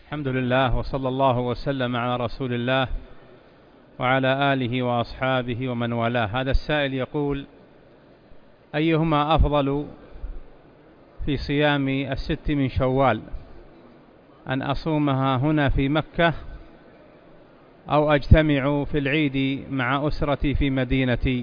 الحمد لله وصلى الله وسلم على رسول الله وعلى آله وأصحابه ومن والاه. هذا السائل يقول: أيهما أفضل في صيام الست من شوال، أن أصومها هنا في مكة أو أجتمع في العيد مع أسرتي في مدينتي؟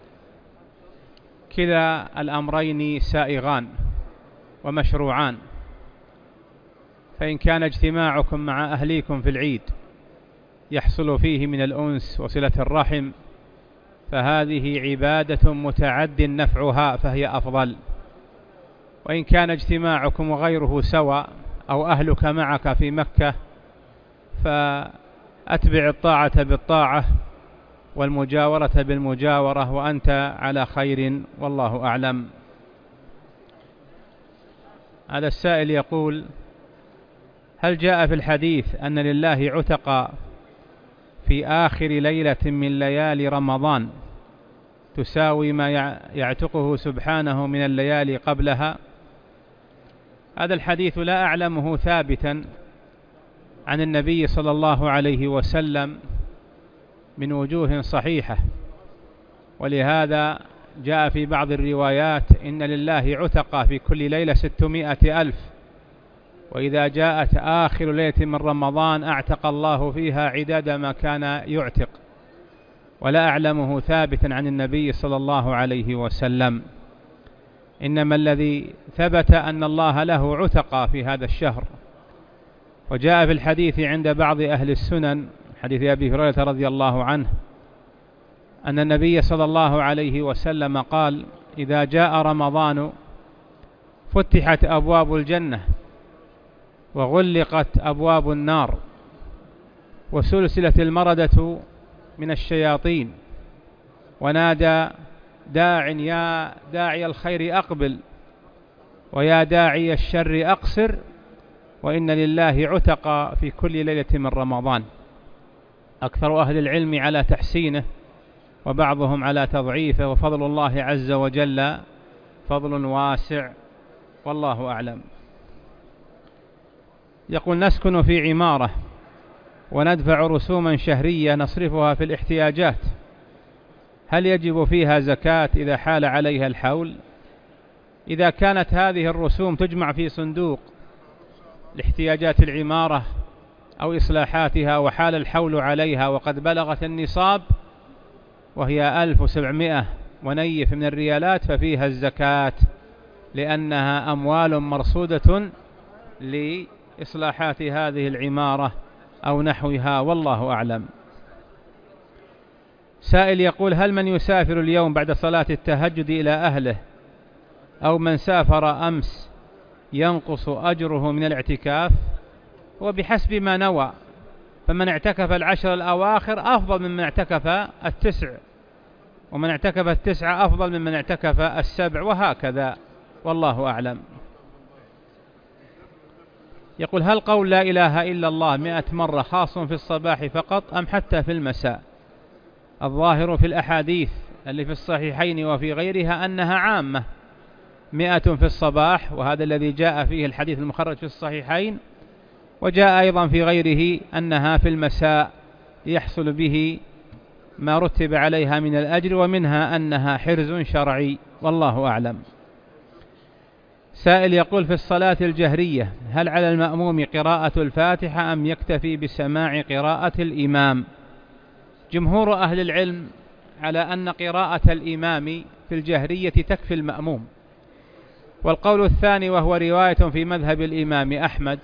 كلا الأمرين سائغان ومشروعان، فإن كان اجتماعكم مع أهليكم في العيد يحصل فيه من الأنس وصلة الرحم فهذه عبادة متعد نفعها فهي أفضل، وإن كان اجتماعكم وغيره سواء أو أهلك معك في مكة فأتبع الطاعة بالطاعة والمجاورة بالمجاورة وأنت على خير والله أعلم. هذا السائل يقول: هل جاء في الحديث أن لله عتق في آخر ليلة من ليالي رمضان تساوي ما يعتقه سبحانه من الليالي قبلها؟ هذا الحديث لا أعلمه ثابتا عن النبي صلى الله عليه وسلم من وجوه صحيحة، ولهذا جاء في بعض الروايات إن لله عتق في كل ليلة 600,000، وإذا جاءت آخر ليلة من رمضان أعتق الله فيها عداد ما كان يعتق، ولا أعلمه ثابتا عن النبي صلى الله عليه وسلم. إنما الذي ثبت أن الله له عتق في هذا الشهر، وجاء في الحديث عند بعض أهل السنن حديث أبي هريرة رضي الله عنه أن النبي صلى الله عليه وسلم قال: إذا جاء رمضان فتحت أبواب الجنة وغلقت أبواب النار وسلسلت المردة من الشياطين، ونادى داع يا داعي الخير أقبل ويا داعي الشر أقصر، وإن لله عتق في كل ليلة من رمضان. أكثر أهل العلم على تحسينه وبعضهم على تضعيفه، وفضل الله عز وجل فضل واسع والله أعلم. يقول: نسكن في عمارة وندفع رسوما شهرية نصرفها في الاحتياجات، هل يجب فيها زكاة إذا حال عليها الحول؟ إذا كانت هذه الرسوم تجمع في صندوق لاحتياجات العمارة أو إصلاحاتها وحال الحول عليها وقد بلغت النصاب وهي 1700 ونيف من الريالات ففيها الزكاة، لأنها أموال مرصودة لإصلاحات هذه العمارة أو نحوها والله أعلم. سائل يقول: هل من يسافر اليوم بعد صلاة التهجد إلى أهله أو من سافر أمس ينقص أجره من الاعتكاف؟ وبحسب ما نوى، فمن اعتكف 10 الأواخر أفضل ممن اعتكف 9، ومن اعتكف 9 أفضل ممن اعتكف 7، وهكذا والله أعلم. يقول: هل قول لا إله إلا الله 100 مرة خاص في الصباح فقط أم حتى في المساء؟ الظاهر في الأحاديث اللي في الصحيحين وفي غيرها أنها عامة، 100 في الصباح، وهذا الذي جاء فيه الحديث المخرج في الصحيحين، وجاء أيضا في غيره أنها في المساء يحصل به ما رتب عليها من الأجر، ومنها أنها حرز شرعي والله أعلم. سائل يقول: في الصلاة الجهرية هل على المأموم قراءة الفاتحة أم يكتفي بسماع قراءة الإمام؟ جمهور أهل العلم على أن قراءة الإمام في الجهرية تكفي المأموم، والقول الثاني وهو رواية في مذهب الإمام أحمد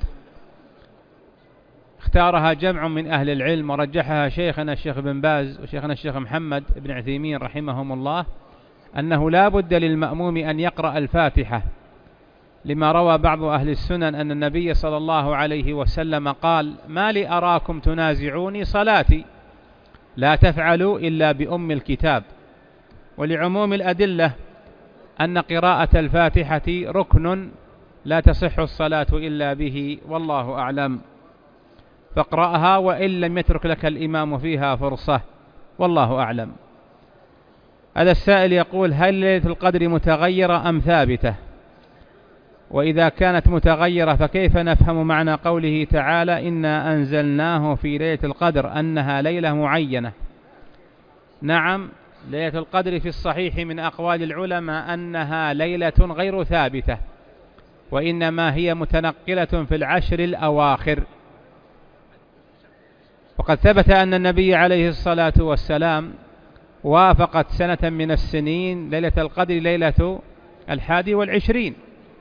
اختارها جمع من أهل العلم ورجحها شيخنا الشيخ بن باز وشيخنا الشيخ محمد بن عثيمين رحمهم الله، أنه لا بد للمأموم أن يقرأ الفاتحة، لما روى بعض أهل السنن أن النبي صلى الله عليه وسلم قال: ما لي أراكم تنازعوني صلاتي، لا تفعلوا إلا بأم الكتاب. ولعموم الأدلة أن قراءة الفاتحة ركن لا تصح الصلاة إلا به والله أعلم، فاقرأها وإن لم يترك لك الإمام فيها فرصة والله أعلم. هذا السائل يقول: هل ليلة القدر متغيرة أم ثابتة؟ وإذا كانت متغيرة فكيف نفهم معنى قوله تعالى إنا أنزلناه في ليلة القدر أنها ليلة معينة؟ نعم، ليلة القدر في الصحيح من أقوال العلماء أنها ليلة غير ثابتة، وإنما هي متنقلة في العشر الأواخر. وقد ثبت أن النبي عليه الصلاة والسلام وافقت سنة من السنين ليلة القدر ليلة 21،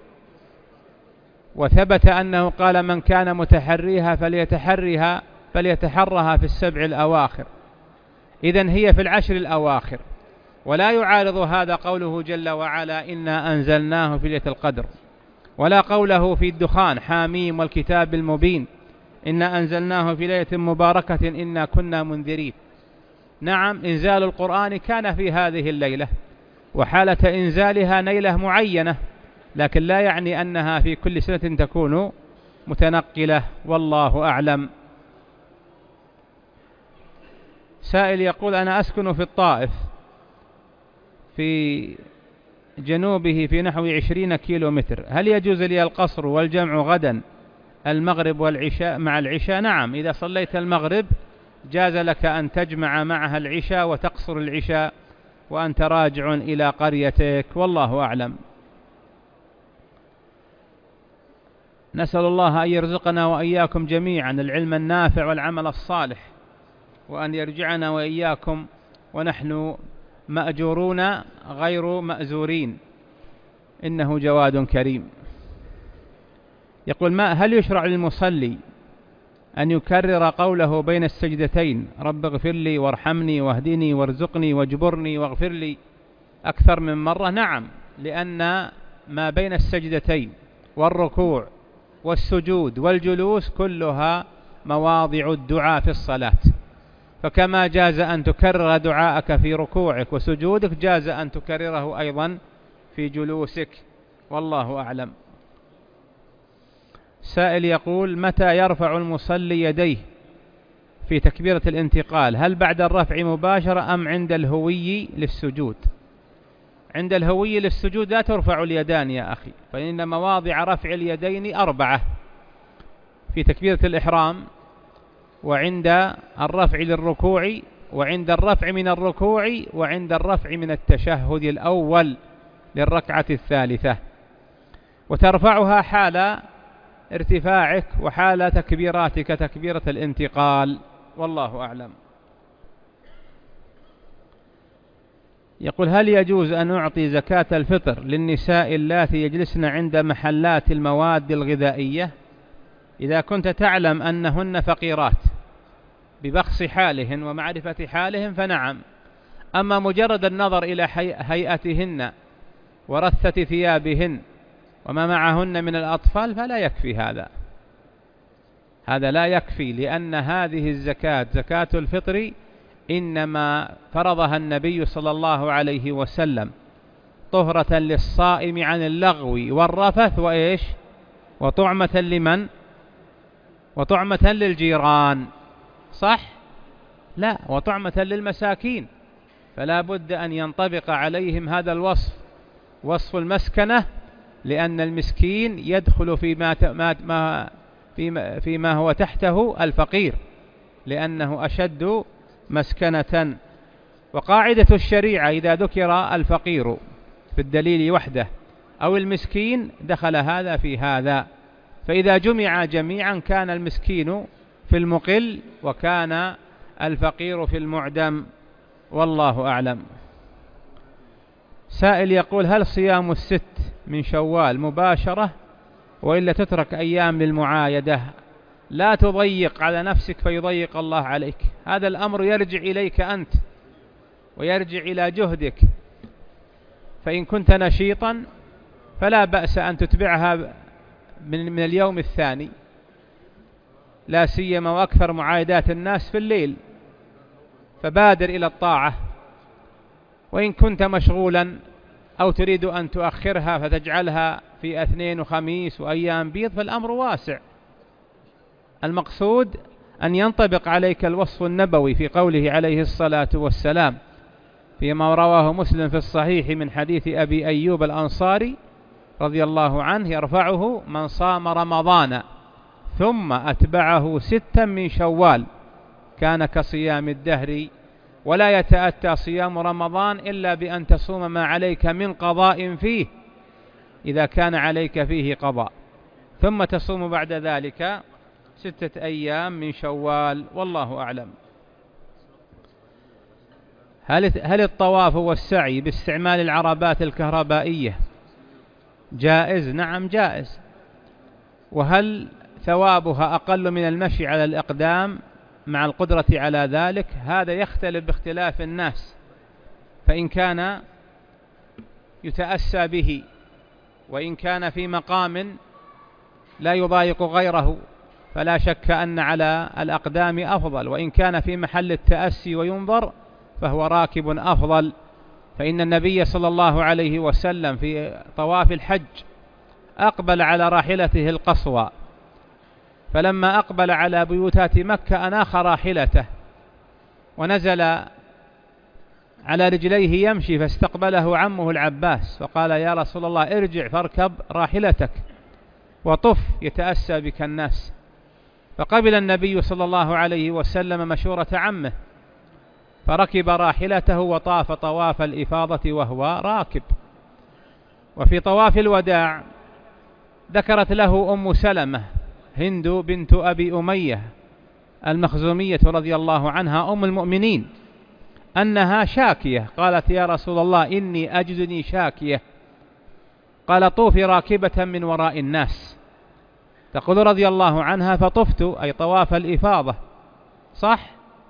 وثبت أنه قال من كان متحريها فليتحرها في السبع الأواخر. إذن هي في العشر الأواخر، ولا يعارض هذا قوله جل وعلا إنا أنزلناه في ليلة القدر، ولا قوله في الدخان حاميم والكتاب المبين إنا أنزلناه في ليلة مباركة إنا كنا منذرين. نعم، إنزال القرآن كان في هذه الليلة، وحالة إنزالها ليلة معينة، لكن لا يعني أنها في كل سنة تكون متنقلة، والله أعلم. سائل يقول أنا أسكن في الطائف في جنوبه في نحو 20 كيلومتر، هل يجوز لي القصر والجمع غدا المغرب والعشاء مع العشاء؟ نعم، إذا صليت المغرب جاز لك أن تجمع معها العشاء وتقصر العشاء وأنت راجع إلى قريتك، والله أعلم. نسأل الله أن يرزقنا وإياكم جميعا العلم النافع والعمل الصالح، وأن يرجعنا وإياكم ونحن مأجورون غير مأزورين، إنه جواد كريم. يقول هل يشرع للمصلي أن يكرر قوله بين السجدتين رب اغفر لي وارحمني واهدني وارزقني واجبرني واغفر لي أكثر من مرة؟ نعم، لأن ما بين السجدتين والركوع والسجود والجلوس كلها مواضع الدعاء في الصلاة، فكما جاز أن تكرر دعاءك في ركوعك وسجودك جاز أن تكرره أيضا في جلوسك، والله أعلم. سائل يقول متى يرفع المصلي يديه في تكبيرة الانتقال؟ هل بعد الرفع مباشرة أم عند الهوي للسجود؟ عند الهوي للسجود لا ترفع اليدان يا أخي، فإن مواضع رفع اليدين 4: في تكبيرة الإحرام، وعند الرفع للركوع، وعند الرفع من الركوع، وعند الرفع من التشهد الأول للركعة الثالثة، وترفعها حال ارتفاعك وحال تكبيراتك تكبيرة الانتقال، والله أعلم. يقول هل يجوز أن أعطي زكاة الفطر للنساء اللاتي يجلسن عند محلات المواد الغذائية إذا كنت تعلم أنهن فقيرات ببخس حالهن ومعرفة حالهن فنعم، أما مجرد النظر إلى هيئتهن ورثة ثيابهن وما معهن من الأطفال فلا يكفي هذا لا يكفي، لأن هذه الزكاة زكاة الفطر إنما فرضها النبي صلى الله عليه وسلم طهرة للصائم عن اللغو والرفث وإيش وطعمة لمن؟ وطعمة للجيران، صح؟ لا، وطعمة للمساكين، فلا بد أن ينطبق عليهم هذا الوصف، وصف المسكنة، لأن المسكين يدخل فيما هو تحته الفقير، لأنه أشد مسكنة. وقاعدة الشريعة إذا ذكر الفقير في الدليل وحده أو المسكين دخل هذا في هذا، فإذا جمع جميعا كان المسكين في المقل وكان الفقير في المعدم، والله أعلم. سائل يقول هل صيام 6 من شوال مباشرة وإلا تترك أيام للمعايدة؟ لا تضيق على نفسك فيضيق الله عليك، هذا الأمر يرجع إليك أنت ويرجع إلى جهدك، فإن كنت نشيطا فلا بأس أن تتبعها من اليوم الثاني، لا سيما وأكثر معايدات الناس في الليل، فبادر إلى الطاعة. وإن كنت مشغولا أو تريد أن تؤخرها فتجعلها في 2 وخميس وأيام بيض فالأمر واسع، المقصود أن ينطبق عليك الوصف النبوي في قوله عليه الصلاة والسلام فيما رواه مسلم في الصحيح من حديث أبي أيوب الأنصاري رضي الله عنه يرفعه: من صام رمضان ثم أتبعه 6 من شوال كان كصيام الدهر، ولا يتأتى صيام رمضان إلا بأن تصوم ما عليك من قضاء فيه إذا كان عليك فيه قضاء، ثم تصوم بعد ذلك 6 أيام من شوال، والله أعلم. هل الطواف والسعي باستعمال العربات الكهربائية جائز؟ نعم جائز. وهل ثوابها أقل من المشي على الأقدام مع القدرة على ذلك؟ هذا يختلف باختلاف الناس، فإن كان يتأسى به وإن كان في مقام لا يضايق غيره فلا شك أن على الأقدام أفضل، وإن كان في محل التأسي وينظر فهو راكب أفضل. فإن النبي صلى الله عليه وسلم في طواف الحج أقبل على راحلته القصوى، فلما أقبل على بيوتات مكة أناخ راحلته ونزل على رجليه يمشي، فاستقبله عمه العباس فقال: يا رسول الله ارجع فاركب راحلتك وطف يتأسى بك الناس. فقبل النبي صلى الله عليه وسلم مشورة عمه فركب راحلته وطاف طواف الإفاضة وهو راكب. وفي طواف الوداع ذكرت له أم سلمة هند بنت أبي أمية المخزومية رضي الله عنها أم المؤمنين أنها شاكية، قالت: يا رسول الله إني أجدني شاكية. قال: طوفي راكبة من وراء الناس. تقول رضي الله عنها: فطفت، أي طواف الإفاضة، صح؟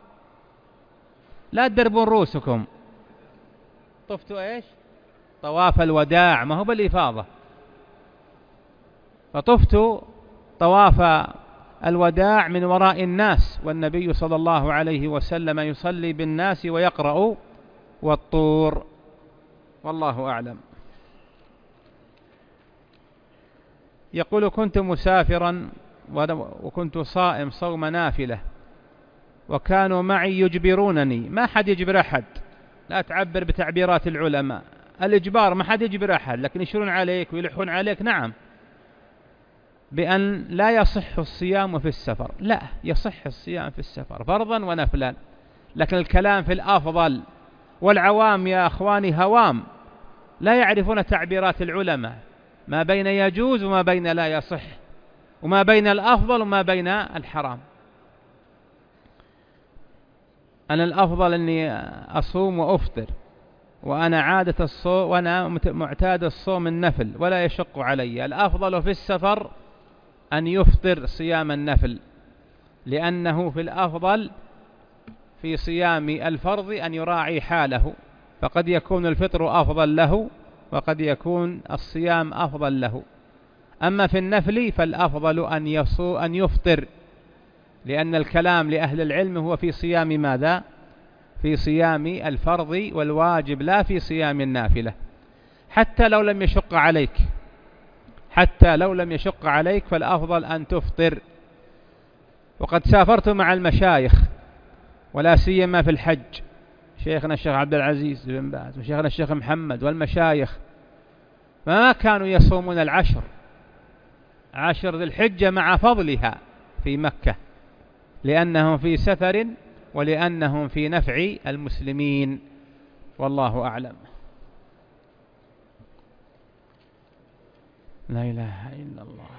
لا تدربون رؤوسكم، طفت إيش؟ طواف الوداع، ما هو بالإفاضة. فطفت طواف الوداع من وراء الناس، والنبي صلى الله عليه وسلم يصلي بالناس ويقرأ والطور، والله أعلم. يقول: كنت مسافرا وكنت صائم صوم نافلة وكانوا معي يجبرونني. ما حد يجبر أحد، لا تعبر بتعبيرات العلماء. الإجبار ما حد يجبر أحد، لكن يشرون عليك ويلحون عليك، نعم، بأن لا يصح الصيام في السفر. لا، يصح الصيام في السفر فرضا ونفلا، لكن الكلام في الأفضل. والعوام يا أخواني هوام، لا يعرفون تعبيرات العلماء، ما بين يجوز وما بين لا يصح، وما بين الأفضل وما بين الحرام. أنا الأفضل أني أصوم وأفطر، وأنا عادة الصوم، وأنا معتاد الصوم النفل ولا يشق علي. الأفضل في السفر أن يفطر صيام النفل، لأنه في الأفضل في صيام الفرض أن يراعي حاله، فقد يكون الفطر أفضل له وقد يكون الصيام أفضل له. أما في النفل فالأفضل أن يفطر، لأن الكلام لأهل العلم هو في صيام ماذا؟ في صيام الفرض والواجب، لا في صيام النافلة. حتى لو لم يشق عليك فالأفضل أن تفطر. وقد سافرت مع المشايخ ولا سيما في الحج، شيخنا الشيخ عبد العزيز بن باز وشيخنا الشيخ محمد والمشايخ، ما كانوا يصومون عشر ذي الحجة مع فضلها في مكة، لأنهم في سفر ولأنهم في نفع المسلمين، والله أعلم. لا إله إلا الله.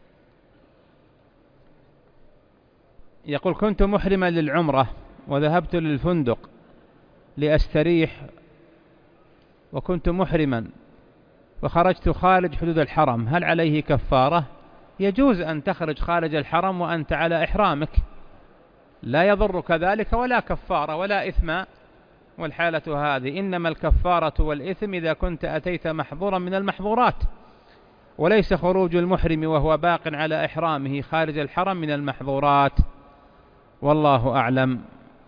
يقول: كنت محرما للعمرة وذهبت للفندق لأستريح، وكنت محرما وخرجت خارج حدود الحرم، هل عليه كفارة؟ يجوز أن تخرج خارج الحرم وأنت على إحرامك، لا يضرك ذلك ولا كفارة ولا إثم. والحالة هذه إنما الكفارة والإثم إذا كنت أتيت محظورا من المحظورات، وليس خروج المحرم وهو باق على إحرامه خارج الحرم من المحظورات، والله أعلم.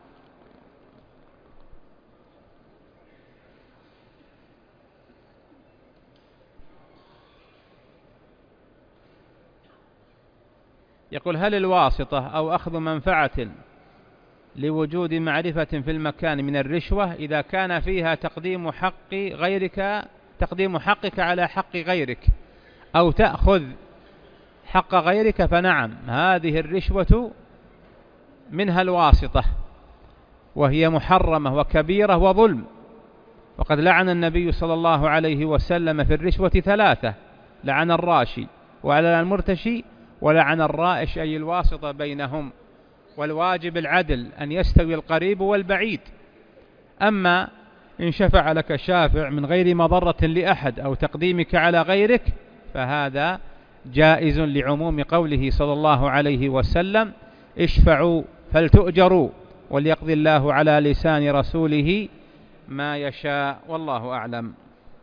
يقول: هل الواسطة أو أخذ منفعة لوجود معرفة في المكان من الرشوة إذا كان فيها تقديم حقك على حق غيرك؟ أو تأخذ حق غيرك فنعم، هذه الرشوة منها الواسطة، وهي محرمة وكبيرة وظلم. وقد لعن النبي صلى الله عليه وسلم في الرشوة 3: لعن الراشي ولعن المرتشي ولعن الرائش، أي الواسطة بينهم. والواجب العدل، أن يستوي القريب والبعيد. أما إن شفع لك شافع من غير مضرة لأحد أو تقديمك على غيرك فهذا جائز، لعموم قوله صلى الله عليه وسلم: اشفعوا فلتؤجروا وليقضي الله على لسان رسوله ما يشاء. والله أعلم.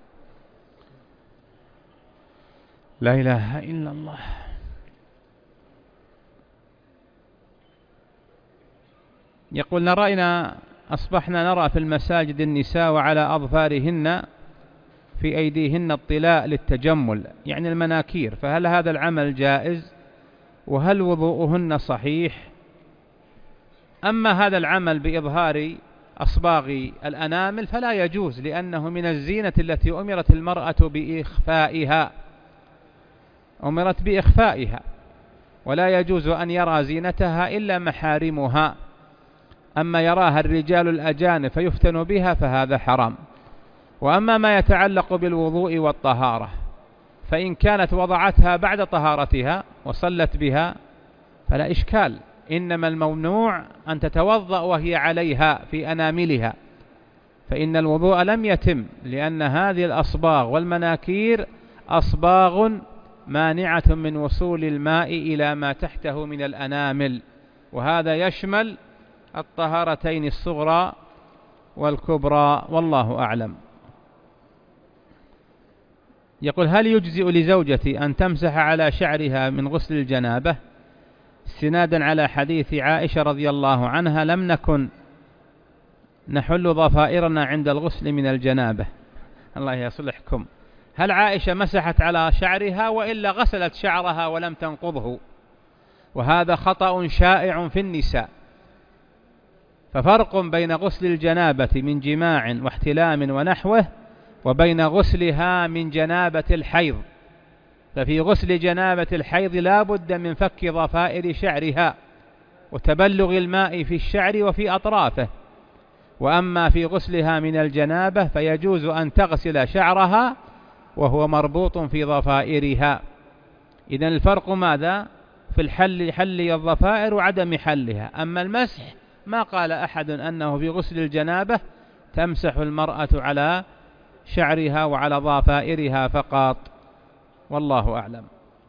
لا إله إلا الله. يقول: أصبحنا نرى في المساجد النساء وعلى أظفارهن في أيديهن الطلاء للتجمل، يعني المناكير، فهل هذا العمل جائز؟ وهل وضوءهن صحيح؟ أما هذا العمل بإظهار أصباغ الأنامل فلا يجوز، لأنه من الزينة التي أمرت المرأة بإخفائها، ولا يجوز أن يرى زينتها إلا محارمها. أما يراها الرجال الأجانب فيفتن بها فهذا حرام. وأما ما يتعلق بالوضوء والطهارة فإن كانت وضعتها بعد طهارتها وصلت بها فلا إشكال، إنما الممنوع أن تتوضأ وهي عليها في أناملها، فإن الوضوء لم يتم، لأن هذه الأصباغ والمناكير أصباغ مانعة من وصول الماء إلى ما تحته من الأنامل، وهذا يشمل الطهارتين الصغرى والكبرى. والله أعلم. يقول: هل يجزئ لزوجتي أن تمسح على شعرها من غسل الجنابة؟ استنادا على حديث عائشة رضي الله عنها: لم نكن نحل ضفائرنا عند الغسل من الجنابة. الله يصلحكم. هل عائشة مسحت على شعرها وإلا غسلت شعرها ولم تنقضه؟ وهذا خطأ شائع في النساء. ففرق بين غسل الجنابة من جماع واحتلام ونحوه وبين غسلها من جنابة الحيض. ففي غسل جنابة الحيض لا بد من فك ضفائر شعرها وتبلغ الماء في الشعر وفي أطرافه. وأما في غسلها من الجنابة فيجوز أن تغسل شعرها وهو مربوط في ضفائرها. إذن الفرق ماذا؟ في حل الضفائر وعدم حلها. أما المسح ما قال أحد أنه في غسل الجنابة تمسح المرأة على شعرها وعلى ضفائرها فقط. والله أعلم.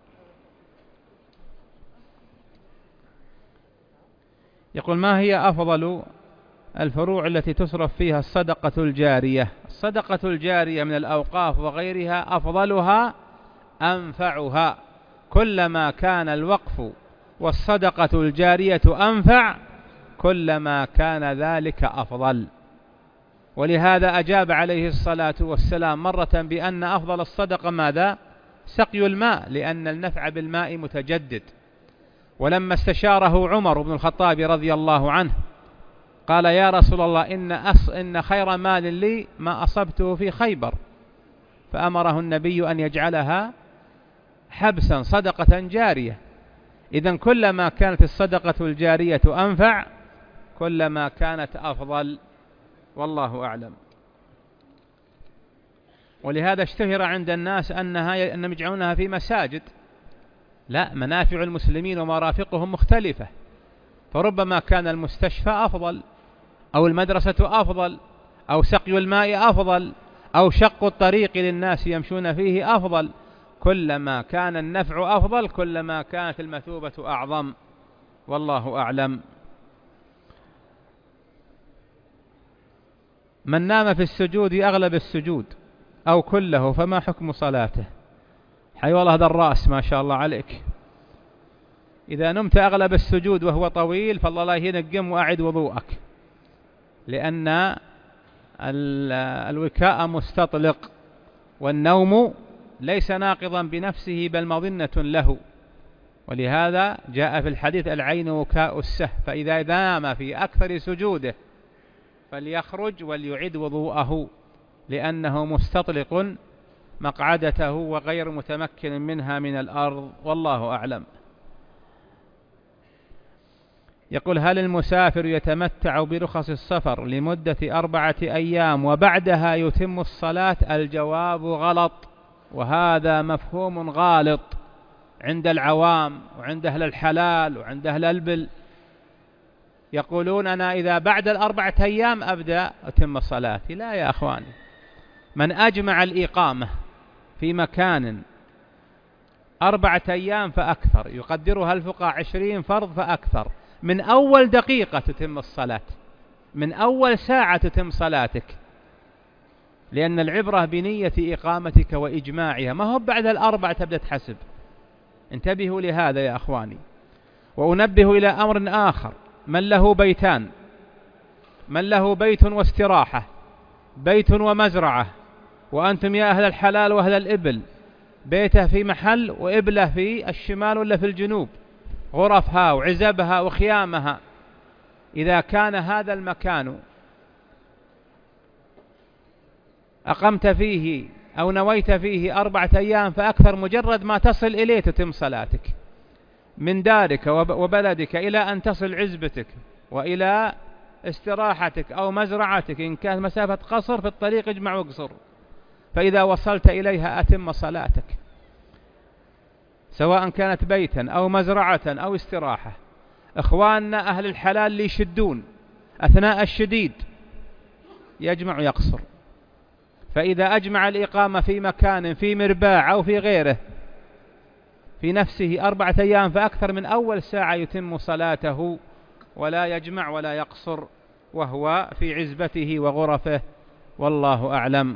يقول: ما هي أفضل الفروع التي تصرف فيها الصدقة الجارية؟ الصدقة الجارية من الأوقاف وغيرها أفضلها أنفعها. كلما كان الوقف والصدقة الجارية أنفع كلما كان ذلك أفضل. ولهذا أجاب عليه الصلاة والسلام مرة بأن أفضل الصدقة ماذا؟ سقي الماء، لأن النفع بالماء متجدد. ولما استشاره عمر بن الخطاب رضي الله عنه قال: يا رسول الله، إن خير مال لي ما أصبته في خيبر، فأمره النبي أن يجعلها حبسا صدقة جارية. إذن كلما كانت الصدقة الجارية أنفع كلما كانت أفضل. والله أعلم. ولهذا اشتهر عند الناس أنهم يجعلونها في مساجد. لا، منافع المسلمين ومرافقهم مختلفة، فربما كان المستشفى أفضل، أو المدرسة أفضل، أو سقي الماء أفضل، أو شق الطريق للناس يمشون فيه أفضل. كلما كان النفع أفضل كلما كانت المثوبة أعظم. والله أعلم. من نام في السجود أغلب السجود أو كله فما حكم صلاته؟ حي والله هذا الرأس ما شاء الله عليك. إذا نمت أغلب السجود وهو طويل فالله لا ينقم وأعد وضوءك، لأن الوكاء مستطلق، والنوم ليس ناقضا بنفسه بل مظنة له. ولهذا جاء في الحديث: العين وكاء السه، فإذا نام في أكثر سجوده فليخرج وليعد وضوءه، لأنه مستطلق مقعدته وغير متمكن منها من الأرض، والله أعلم. يقول: هل المسافر يتمتع برخص السفر لمدة 4 أيام وبعدها يتم الصلاة؟ الجواب غلط، وهذا مفهوم غالط عند العوام وعند أهل الحلال وعند أهل البل. يقولون: أنا إذا بعد 4 أيام أبدأ أتم صلاتي. لا يا أخواني، من أجمع الإقامة في مكان 4 أيام فأكثر، يقدرها الفقهاء 20 فرض فأكثر، من أول دقيقة تتم الصلاة، من أول ساعة تتم صلاتك، لأن العبرة بنية إقامتك وإجماعها، ما هو بعد 4 تبدأ تحسب. انتبهوا لهذا يا أخواني. وأنبه إلى أمر آخر: من له بيتان، من له بيت واستراحة، بيت ومزرعة، وأنتم يا أهل الحلال وأهل الإبل بيته في محل وإبله في الشمال ولا في الجنوب، غرفها وعزبها وخيامها، إذا كان هذا المكان أقمت فيه أو نويت فيه 4 أيام فأكثر، مجرد ما تصل إليه تتم صلاتك من دارك وبلدك إلى أن تصل عزبتك وإلى استراحتك أو مزرعتك. إن كانت مسافة قصر في الطريق اجمع واقصر، فإذا وصلت إليها أتم صلاتك، سواء كانت بيتا أو مزرعة أو استراحة. إخواننا أهل الحلال اللي يشدون أثناء الشديد يجمع يقصر، فإذا أجمع الإقامة في مكان في مرباع أو في غيره في نفسه 4 أيام فأكثر، من أول ساعة يتم صلاته ولا يجمع ولا يقصر وهو في عزبته وغرفه، والله أعلم.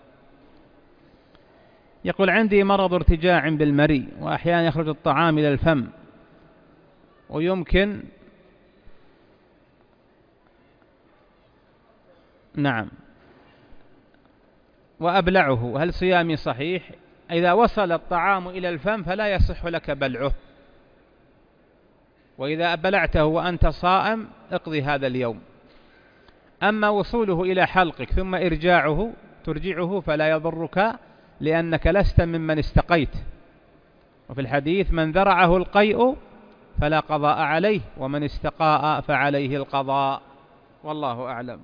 يقول: عندي مرض ارتجاع بالمريء، وأحيانا يخرج الطعام إلى الفم ويمكن وأبلعه، هل صيامي صحيح؟ إذا وصل الطعام إلى الفم فلا يصح لك بلعه، وإذا بلعته وأنت صائم اقضي هذا اليوم. أما وصوله إلى حلقك ثم ترجعه فلا يضرك، لأنك لست ممن استقيت. وفي الحديث: من ذرعه القيء فلا قضاء عليه، ومن استقاء فعليه القضاء، والله أعلم.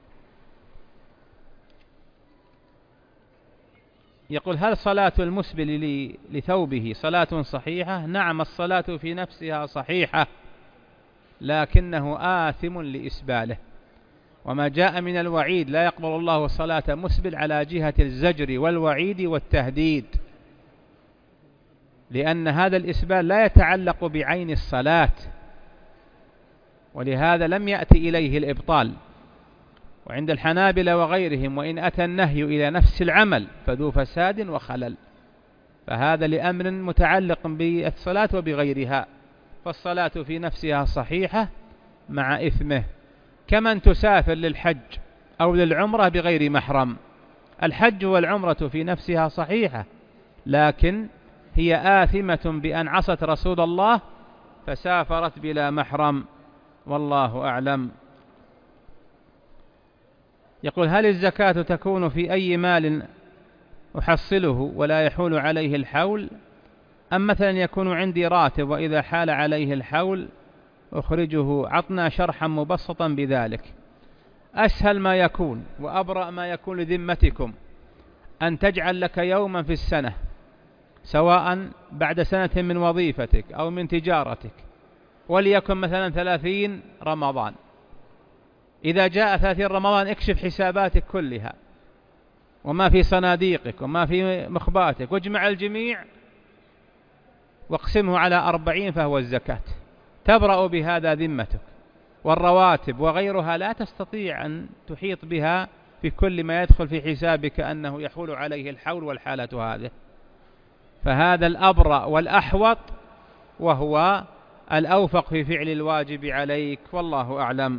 يقول: هل صلاة المسبل لثوبه صلاة صحيحة؟ نعم، الصلاة في نفسها صحيحة، لكنه آثم لإسباله. وما جاء من الوعيد لا يقبل الله صلاة مسبل على جهة الزجر والوعيد والتهديد، لأن هذا الإسبال لا يتعلق بعين الصلاة، ولهذا لم يأتي إليه الإبطال. وعند الحنابلة وغيرهم: وإن أتى النهي إلى نفس العمل فذو فساد وخلل، فهذا لأمر متعلق بالصلاة وبغيرها، فالصلاة في نفسها صحيحة مع إثمه، كمن تسافر للحج أو للعمرة بغير محرم. الحج والعمرة في نفسها صحيحة، لكن هي آثمة بأن عصت رسول الله فسافرت بلا محرم، والله أعلم. يقول: هل الزكاة تكون في أي مال أحصله ولا يحول عليه الحول، أم مثلا يكون عندي راتب وإذا حال عليه الحول أخرجه؟ عطنا شرحا مبسطا بذلك. أسهل ما يكون وأبرأ ما يكون لذمتكم أن تجعل لك يوما في السنة، سواء بعد سنة من وظيفتك أو من تجارتك، وليكن مثلا 30 رمضان. إذا جاء 30 رمضان اكشف حساباتك كلها وما في صناديقك وما في مخباتك، واجمع الجميع واقسمه على 40 فهو الزكاة، تبرأ بهذا ذمتك. والرواتب وغيرها لا تستطيع أن تحيط بها في كل ما يدخل في حسابك أنه يحول عليه الحول والحالة هذه، فهذا الأبرأ والأحوط وهو الأوفق في فعل الواجب عليك، والله أعلم.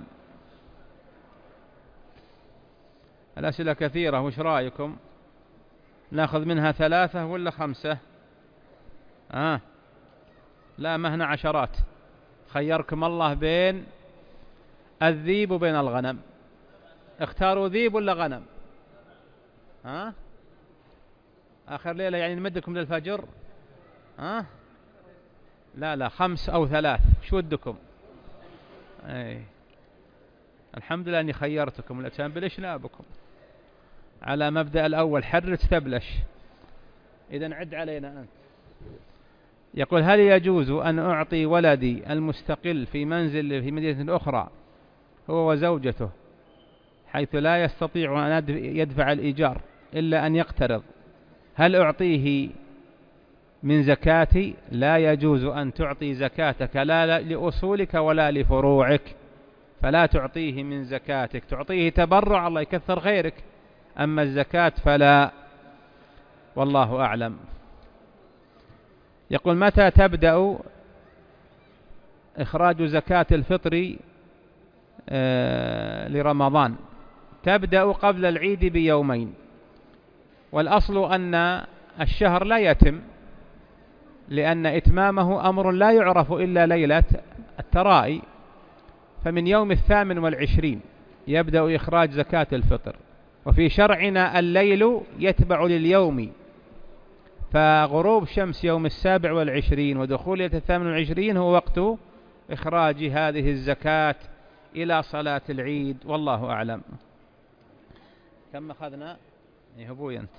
الأسئلة كثيرة، وش رأيكم؟ نأخذ منها 3 ولا 5؟ لا، ما هنا عشرات. خيركم الله بين الذيب وبين الغنم، اختاروا ذيب ولا غنم؟ آخر ليلة يعني نمدكم للفجر؟ ها؟ لا 5 أو 3، شو ودكم؟ أي. الحمد لله أني خيرتكم، الأجسام بلشنا بكم على مبدأ الأول، حرج تبلش. إذن عد علينا أنت. يقول: هل يجوز أن أعطي ولدي المستقل في منزل في مدينة أخرى هو وزوجته، حيث لا يستطيع أن يدفع الإيجار إلا أن يقترض، هل أعطيه من زكاتي؟ لا يجوز أن تعطي زكاتك لا لأصولك ولا لفروعك، فلا تعطيه من زكاتك، تعطيه تبرع الله يكثر خيرك، أما الزكاة فلا، والله أعلم. يقول: متى تبدأ إخراج زكاة الفطر لرمضان؟ تبدأ قبل العيد بيومين، والأصل أن الشهر لا يتم، لأن إتمامه أمر لا يعرف إلا ليلة الترائي، فمن يوم 28 يبدأ إخراج زكاة الفطر، وفي شرعنا الليل يتبع لليوم، فغروب شمس يوم 27 ودخول ليلة 28 هو وقت إخراج هذه الزكاة إلى صلاة العيد، والله أعلم. كم أخذنا؟ يهبوي أنت،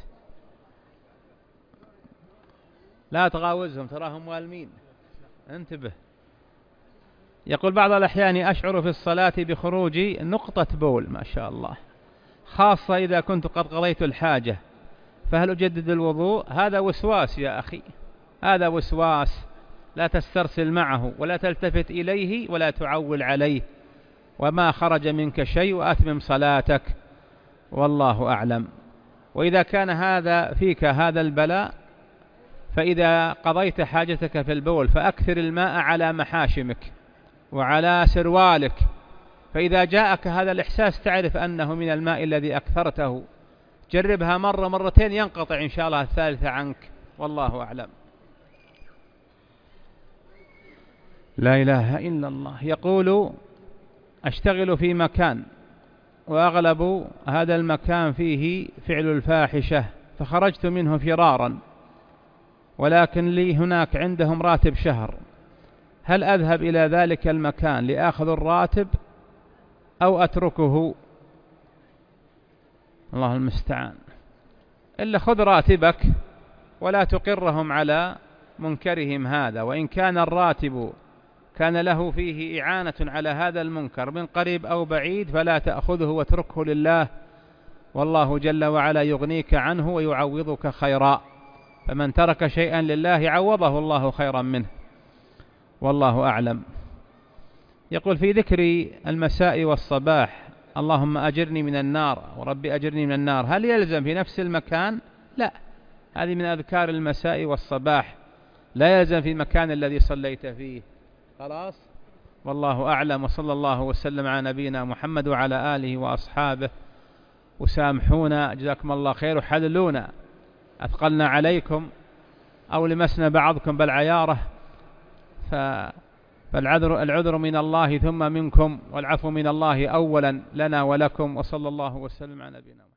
لا تغاوزهم تراهم والمين، انتبه. يقول: بعض الأحيان أشعر في الصلاة بخروج نقطة بول، ما شاء الله، خاصة إذا كنت قد قضيت الحاجة، فهل أجدد الوضوء؟ هذا وسواس يا أخي، هذا وسواس، لا تسترسل معه ولا تلتفت إليه ولا تعول عليه، وما خرج منك شيء وأتمم صلاتك، والله أعلم. وإذا كان هذا فيك هذا البلاء، فإذا قضيت حاجتك في البول فأكثر الماء على محاشمك وعلى سروالك، فإذا جاءك هذا الإحساس تعرف أنه من الماء الذي أكثرته، جربها مرة مرتين ينقطع إن شاء الله الثالثة عنك، والله أعلم. لا إله إلا الله. يقول: أشتغل في مكان وأغلب هذا المكان فيه فعل الفاحشة، فخرجت منه فرارا، ولكن لي هناك عندهم راتب شهر، هل أذهب إلى ذلك المكان لأخذ الراتب أو أتركه؟ الله المستعان. إلا خذ راتبك ولا تقرهم على منكرهم هذا، وإن كان الراتب كان له فيه إعانة على هذا المنكر من قريب أو بعيد فلا تأخذه واتركه لله، والله جل وعلا يغنيك عنه ويعوضك خيرا، فمن ترك شيئا لله عوضه الله خيرا منه، والله أعلم. يقول: في ذكر المساء والصباح اللهم أجرني من النار وربي أجرني من النار، هل يلزم في نفس المكان؟ لا، هذه من أذكار المساء والصباح، لا يلزم في المكان الذي صليت فيه، خلاص، والله أعلم. وصلى الله وسلم على نبينا محمد وعلى آله وأصحابه. وسامحونا جزاكم الله خير، وحللونا أثقلنا عليكم أو لمسنا بعضكم بالعيارة، فالعذر من الله ثم منكم، والعفو من الله أولا لنا ولكم، وصلى الله وسلم على نبينا محمد.